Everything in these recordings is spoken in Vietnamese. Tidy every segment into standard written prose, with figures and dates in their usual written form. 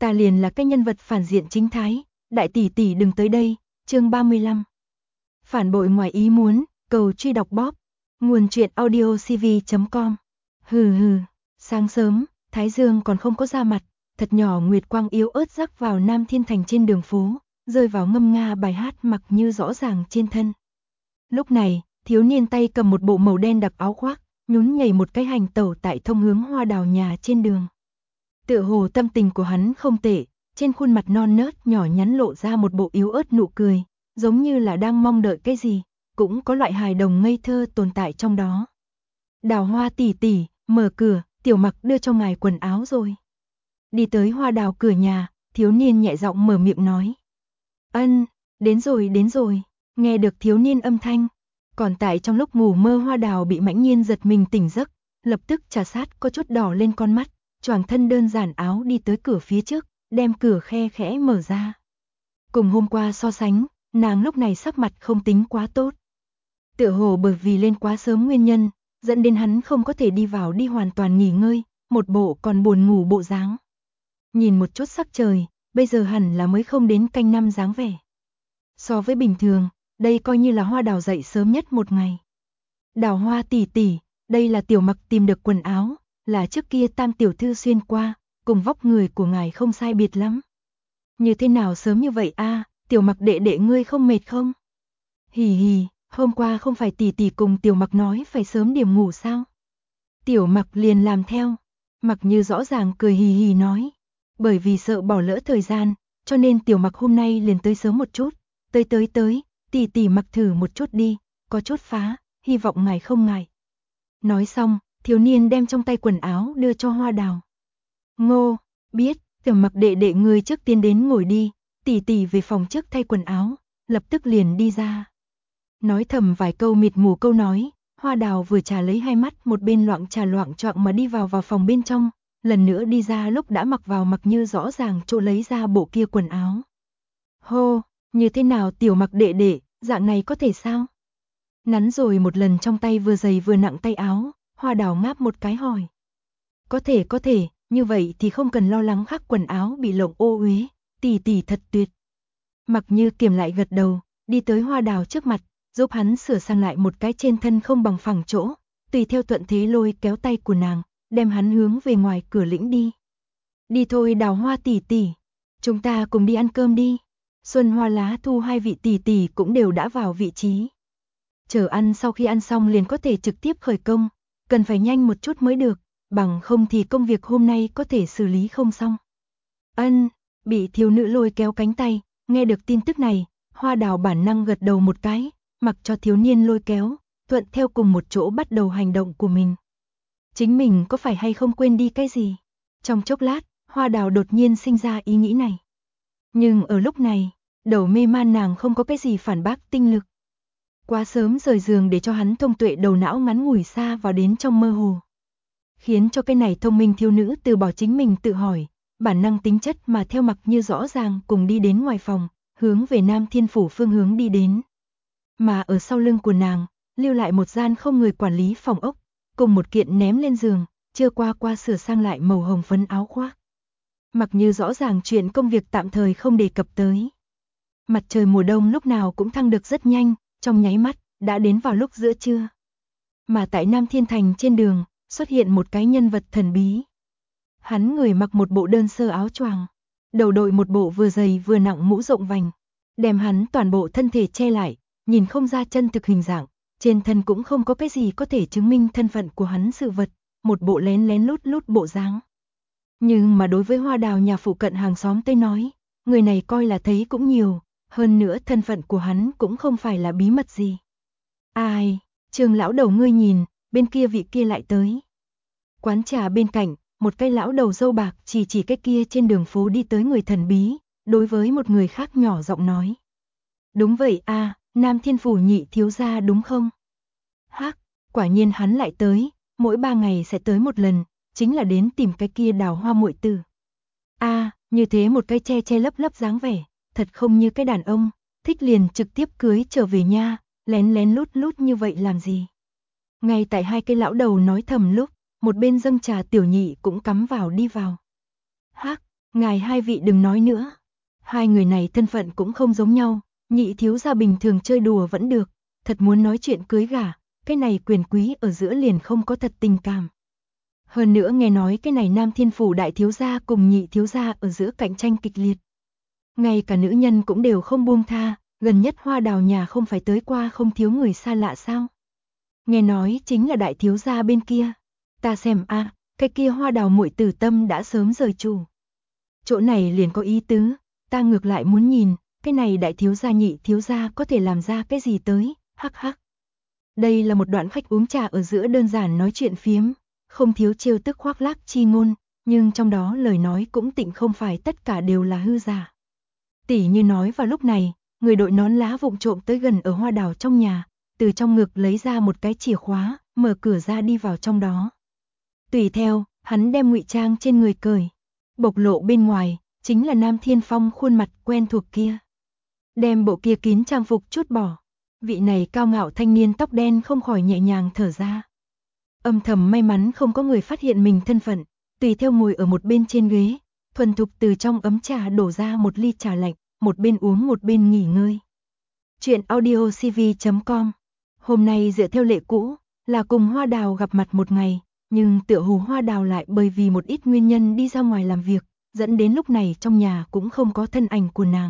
ta liền là cái nhân vật phản diện chính thái, đại tỷ tỷ đừng tới đây. Chương 35. Phản bội ngoài ý muốn, cầu truy đọc bóp. Nguồn truyện audiocv.com. Hừ hừ, sáng sớm, thái dương còn không có ra mặt, thật nhỏ nguyệt quang yếu ớt rắc vào Nam Thiên Thành trên đường phố, rơi vào ngâm nga bài hát Mặc Như rõ ràng trên thân. Lúc này, thiếu niên tay cầm một bộ màu đen đặc áo khoác, nhún nhảy một cái hành tẩu tại thông hướng Hoa Đào nhà trên đường. Tựa hồ tâm tình của hắn không tệ, trên khuôn mặt non nớt nhỏ nhắn lộ ra một bộ yếu ớt nụ cười, giống như là đang mong đợi cái gì, cũng có loại hài đồng ngây thơ tồn tại trong đó. Đào Hoa tỷ tỷ, mở cửa, Tiểu Mặc đưa cho ngài quần áo rồi. Đi tới Hoa Đào cửa nhà, thiếu niên nhẹ giọng mở miệng nói. Ân, đến rồi, nghe được thiếu niên âm thanh. Còn tại trong lúc ngủ mơ Hoa Đào bị Mãnh Nhiên giật mình tỉnh giấc, lập tức trà sát có chút đỏ lên con mắt, choàng thân đơn giản áo đi tới cửa phía trước, đem cửa khe khẽ mở ra. Cùng hôm qua so sánh, nàng lúc này sắc mặt không tính quá tốt. Tựa hồ bởi vì lên quá sớm nguyên nhân, dẫn đến hắn không có thể đi vào đi hoàn toàn nghỉ ngơi, một bộ còn buồn ngủ bộ dáng. Nhìn một chút sắc trời, bây giờ hẳn là mới không đến canh năm dáng vẻ. So với bình thường, đây coi như là Hoa Đào dậy sớm nhất một ngày. Đào Hoa tỷ tỷ, đây là Tiểu Mặc tìm được quần áo, là trước kia Tam tiểu thư xuyên qua, cùng vóc người của ngài không sai biệt lắm. Như thế nào sớm như vậy a, Tiểu Mặc đệ đệ ngươi không mệt không? Hì hì, hôm qua không phải tỷ tỷ cùng Tiểu Mặc nói phải sớm điểm ngủ sao? Tiểu Mặc liền làm theo, Mặc Như rõ ràng cười hì hì nói, bởi vì sợ bỏ lỡ thời gian, cho nên Tiểu Mặc hôm nay liền tới sớm một chút, tới, tỷ tỷ mặc thử một chút đi, có chút phá, hy vọng ngài không ngại. Nói xong, thiếu niên đem trong tay quần áo đưa cho Hoa Đào. Ngô, biết, Tiểu Mặc đệ đệ ngươi trước tiên đến ngồi đi, tỷ tỷ về phòng trước thay quần áo, lập tức liền đi ra. Nói thầm vài câu mịt mù câu nói, Hoa Đào vừa trà lấy hai mắt một bên loạng trà loạng choạng mà đi vào phòng bên trong, lần nữa đi ra lúc đã mặc vào Mặc Như rõ ràng chỗ lấy ra bộ kia quần áo. Hô, như thế nào Tiểu Mặc đệ đệ, dạng này có thể sao? Nắn rồi một lần trong tay vừa dày vừa nặng tay áo, Hoa Đào ngáp một cái hỏi. Có thể, như vậy thì không cần lo lắng khắc quần áo bị lộng ô uế, tỷ tỷ thật tuyệt. Mặc Như kiềm lại gật đầu, đi tới Hoa Đào trước mặt, giúp hắn sửa sang lại một cái trên thân không bằng phẳng chỗ, tùy theo thuận thế lôi kéo tay của nàng, đem hắn hướng về ngoài cửa lĩnh đi. Đi thôi Đào Hoa tỷ tỷ, chúng ta cùng đi ăn cơm đi. Xuân Hoa Lá Thu hai vị tỷ tỷ cũng đều đã vào vị trí. Chờ ăn sau khi ăn xong liền có thể trực tiếp khởi công, cần phải nhanh một chút mới được, bằng không thì công việc hôm nay có thể xử lý không xong. Ân, bị thiếu nữ lôi kéo cánh tay, nghe được tin tức này, Hoa Đào bản năng gật đầu một cái, mặc cho thiếu niên lôi kéo, thuận theo cùng một chỗ bắt đầu hành động của mình. Chính mình có phải hay không quên đi cái gì? Trong chốc lát, Hoa Đào đột nhiên sinh ra ý nghĩ này. Nhưng ở lúc này, đầu mê man nàng không có cái gì phản bác tinh lực. Quá sớm rời giường để cho hắn thông tuệ đầu não ngắn ngủi xa vào đến trong mơ hồ. Khiến cho cái này thông minh thiếu nữ từ bỏ chính mình tự hỏi, bản năng tính chất mà theo Mặc Như rõ ràng cùng đi đến ngoài phòng, hướng về Nam Thiên Phủ phương hướng đi đến. Mà ở sau lưng của nàng, lưu lại một gian không người quản lý phòng ốc, cùng một kiện ném lên giường, chưa qua sửa sang lại màu hồng phấn áo khoác. Mặc Như rõ ràng chuyện công việc tạm thời không đề cập tới. Mặt trời mùa đông lúc nào cũng thăng được rất nhanh, trong nháy mắt, đã đến vào lúc giữa trưa. Mà tại Nam Thiên Thành trên đường, xuất hiện một cái nhân vật thần bí. Hắn người mặc một bộ đơn sơ áo choàng, đầu đội một bộ vừa dày vừa nặng mũ rộng vành, đem hắn toàn bộ thân thể che lại, nhìn không ra chân thực hình dạng, trên thân cũng không có cái gì có thể chứng minh thân phận của hắn sự vật, một bộ lén lén lút lút bộ dáng. Nhưng mà đối với Hoa Đào nhà phụ cận hàng xóm tới nói, người này coi là thấy cũng nhiều, hơn nữa thân phận của hắn cũng không phải là bí mật gì. Ai, Trường lão đầu ngươi nhìn, bên kia vị kia lại tới. Quán trà bên cạnh, một cái lão đầu râu bạc chỉ cái kia trên đường phố đi tới người thần bí, đối với một người khác nhỏ giọng nói. Đúng vậy a, Nam Thiên Phủ nhị thiếu gia đúng không? Hắc, quả nhiên hắn lại tới, mỗi 3 ngày sẽ tới một lần, chính là đến tìm cái kia Đào Hoa muội tử. A, như thế một cái che lấp lấp dáng vẻ, thật không như cái đàn ông, thích liền trực tiếp cưới trở về nha, lén lén lút lút như vậy làm gì? Ngay tại hai cái lão đầu nói thầm lúc, một bên dâng trà tiểu nhị cũng cắm vào đi vào. Hắc, Ngài hai vị đừng nói nữa. Hai người này thân phận cũng không giống nhau, nhị thiếu gia bình thường chơi đùa vẫn được, thật muốn nói chuyện cưới gả, cái này quyền quý ở giữa liền không có thật tình cảm. Hơn nữa nghe nói cái này Nam Thiên Phủ đại thiếu gia cùng nhị thiếu gia ở giữa cạnh tranh kịch liệt. Ngay cả nữ nhân cũng đều không buông tha, gần nhất Hoa Đào nhà không phải tới qua không thiếu người xa lạ sao? Nghe nói chính là đại thiếu gia bên kia. Ta xem a, cái kia Hoa Đào muội tử tâm đã sớm rời chủ. Chỗ này liền có ý tứ, ta ngược lại muốn nhìn, cái này đại thiếu gia nhị thiếu gia có thể làm ra cái gì tới, hắc hắc. Đây là một đoạn khách uống trà ở giữa đơn giản nói chuyện phiếm, không thiếu trêu tức khoác lác chi ngôn, nhưng trong đó lời nói cũng tịnh không phải tất cả đều là hư giả. Tỉ như nói vào lúc này, người đội nón lá vụng trộm tới gần ở Hoa Đào trong nhà, từ trong ngực lấy ra một cái chìa khóa, mở cửa ra đi vào trong đó. Tùy theo, hắn đem ngụy trang trên người cởi, bộc lộ bên ngoài, chính là Nam Thiên Phong khuôn mặt quen thuộc kia. Đem bộ kia kín trang phục chút bỏ, vị này cao ngạo thanh niên tóc đen không khỏi nhẹ nhàng thở ra. Âm thầm may mắn không có người phát hiện mình thân phận, tùy theo ngồi ở một bên trên ghế, thuần thục từ trong ấm trà đổ ra một ly trà lạnh, một bên uống một bên nghỉ ngơi. Chuyện audiocv.com. Hôm nay dựa theo lệ cũ, là cùng Hoa Đào gặp mặt một ngày, nhưng tựa hồ Hoa Đào lại bởi vì một ít nguyên nhân đi ra ngoài làm việc, dẫn đến lúc này trong nhà cũng không có thân ảnh của nàng.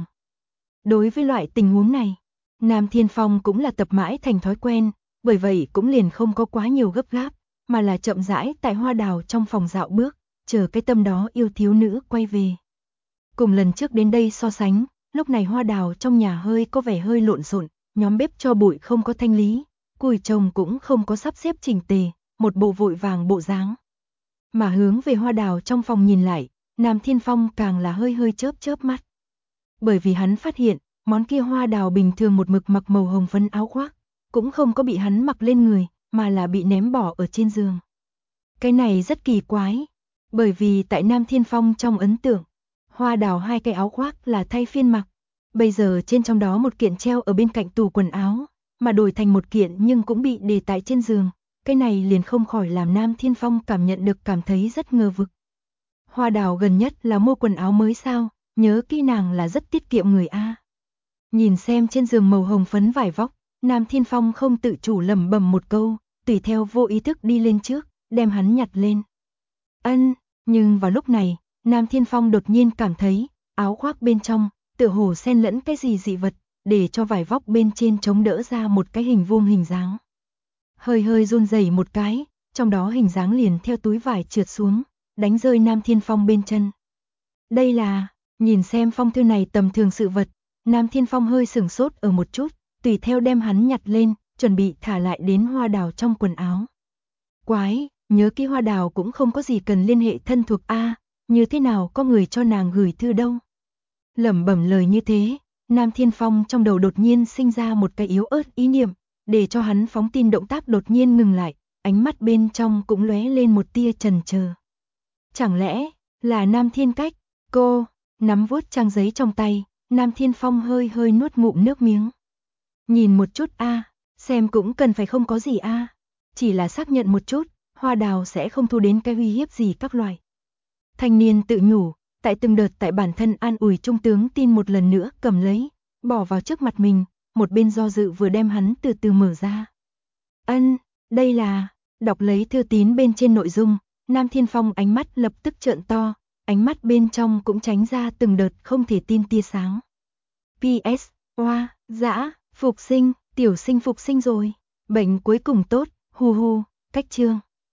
Đối với loại tình huống này, Nam Thiên Phong cũng là tập mãi thành thói quen, bởi vậy cũng liền không có quá nhiều gấp gáp, mà là chậm rãi tại Hoa Đào trong phòng dạo bước, chờ cái tâm đó yêu thiếu nữ quay về. Cùng lần trước đến đây so sánh, lúc này Hoa Đào trong nhà hơi có vẻ hơi lộn xộn, nhóm bếp cho bụi không có thanh lý, củi trồng cũng không có sắp xếp chỉnh tề, một bộ vội vàng bộ dáng. Mà hướng về Hoa Đào trong phòng nhìn lại, Nam Thiên Phong càng là hơi hơi chớp chớp mắt. Bởi vì hắn phát hiện, món kia Hoa Đào bình thường một mực mặc màu hồng phấn áo khoác, cũng không có bị hắn mặc lên người, mà là bị ném bỏ ở trên giường. Cái này rất kỳ quái, bởi vì tại Nam Thiên Phong trong ấn tượng, Hoa Đào hai cái áo khoác là thay phiên mặc, bây giờ trên trong đó một kiện treo ở bên cạnh tủ quần áo, mà đổi thành một kiện nhưng cũng bị để tại trên giường, cái này liền không khỏi làm Nam Thiên Phong cảm nhận được cảm thấy rất ngờ vực. Hoa Đào gần nhất là mua quần áo mới sao, nhớ kỹ nàng là rất tiết kiệm người a. Nhìn xem trên giường màu hồng phấn vải vóc, Nam Thiên Phong không tự chủ lẩm bẩm một câu, tùy theo vô ý thức đi lên trước, đem hắn nhặt lên. Nhưng vào lúc này, Nam Thiên Phong đột nhiên cảm thấy, áo khoác bên trong, tựa hồ xen lẫn cái gì dị vật, để cho vải vóc bên trên chống đỡ ra một cái hình vuông hình dáng. Hơi hơi run rẩy một cái, trong đó hình dáng liền theo túi vải trượt xuống, đánh rơi Nam Thiên Phong bên chân. Đây là, nhìn xem phong thư này tầm thường sự vật, Nam Thiên Phong hơi sửng sốt ở một chút, tùy theo đem hắn nhặt lên, chuẩn bị thả lại đến Hoa Đào trong quần áo. Quái, nhớ kỹ Hoa Đào cũng không có gì cần liên hệ thân thuộc a, như thế nào có người cho nàng gửi thư đâu. Lẩm bẩm lời như thế, Nam Thiên Phong trong đầu đột nhiên sinh ra một cái yếu ớt ý niệm, để cho hắn phóng tin động tác đột nhiên ngừng lại, ánh mắt bên trong cũng lóe lên một tia chần chờ. Chẳng lẽ là Nam Thiên Cách? Cô nắm vuốt trang giấy trong tay, Nam Thiên Phong hơi hơi nuốt ngụm nước miếng. Nhìn một chút a, xem cũng cần phải không có gì a, chỉ là xác nhận một chút, Hoa Đào sẽ không thu đến cái uy hiếp gì các loại. Thanh niên tự nhủ, tại từng đợt tại bản thân an ủi trung tướng tin một lần nữa cầm lấy, bỏ vào trước mặt mình, một bên do dự vừa đem hắn từ từ mở ra. Đây là, đọc lấy thư tín bên trên nội dung, Nam Thiên Phong ánh mắt lập tức trợn to, ánh mắt bên trong cũng tránh ra từng đợt không thể tin tia sáng. PS, Hoa, dã, phục sinh, tiểu sinh phục sinh rồi, bệnh cuối cùng tốt, hu hu, cách chương.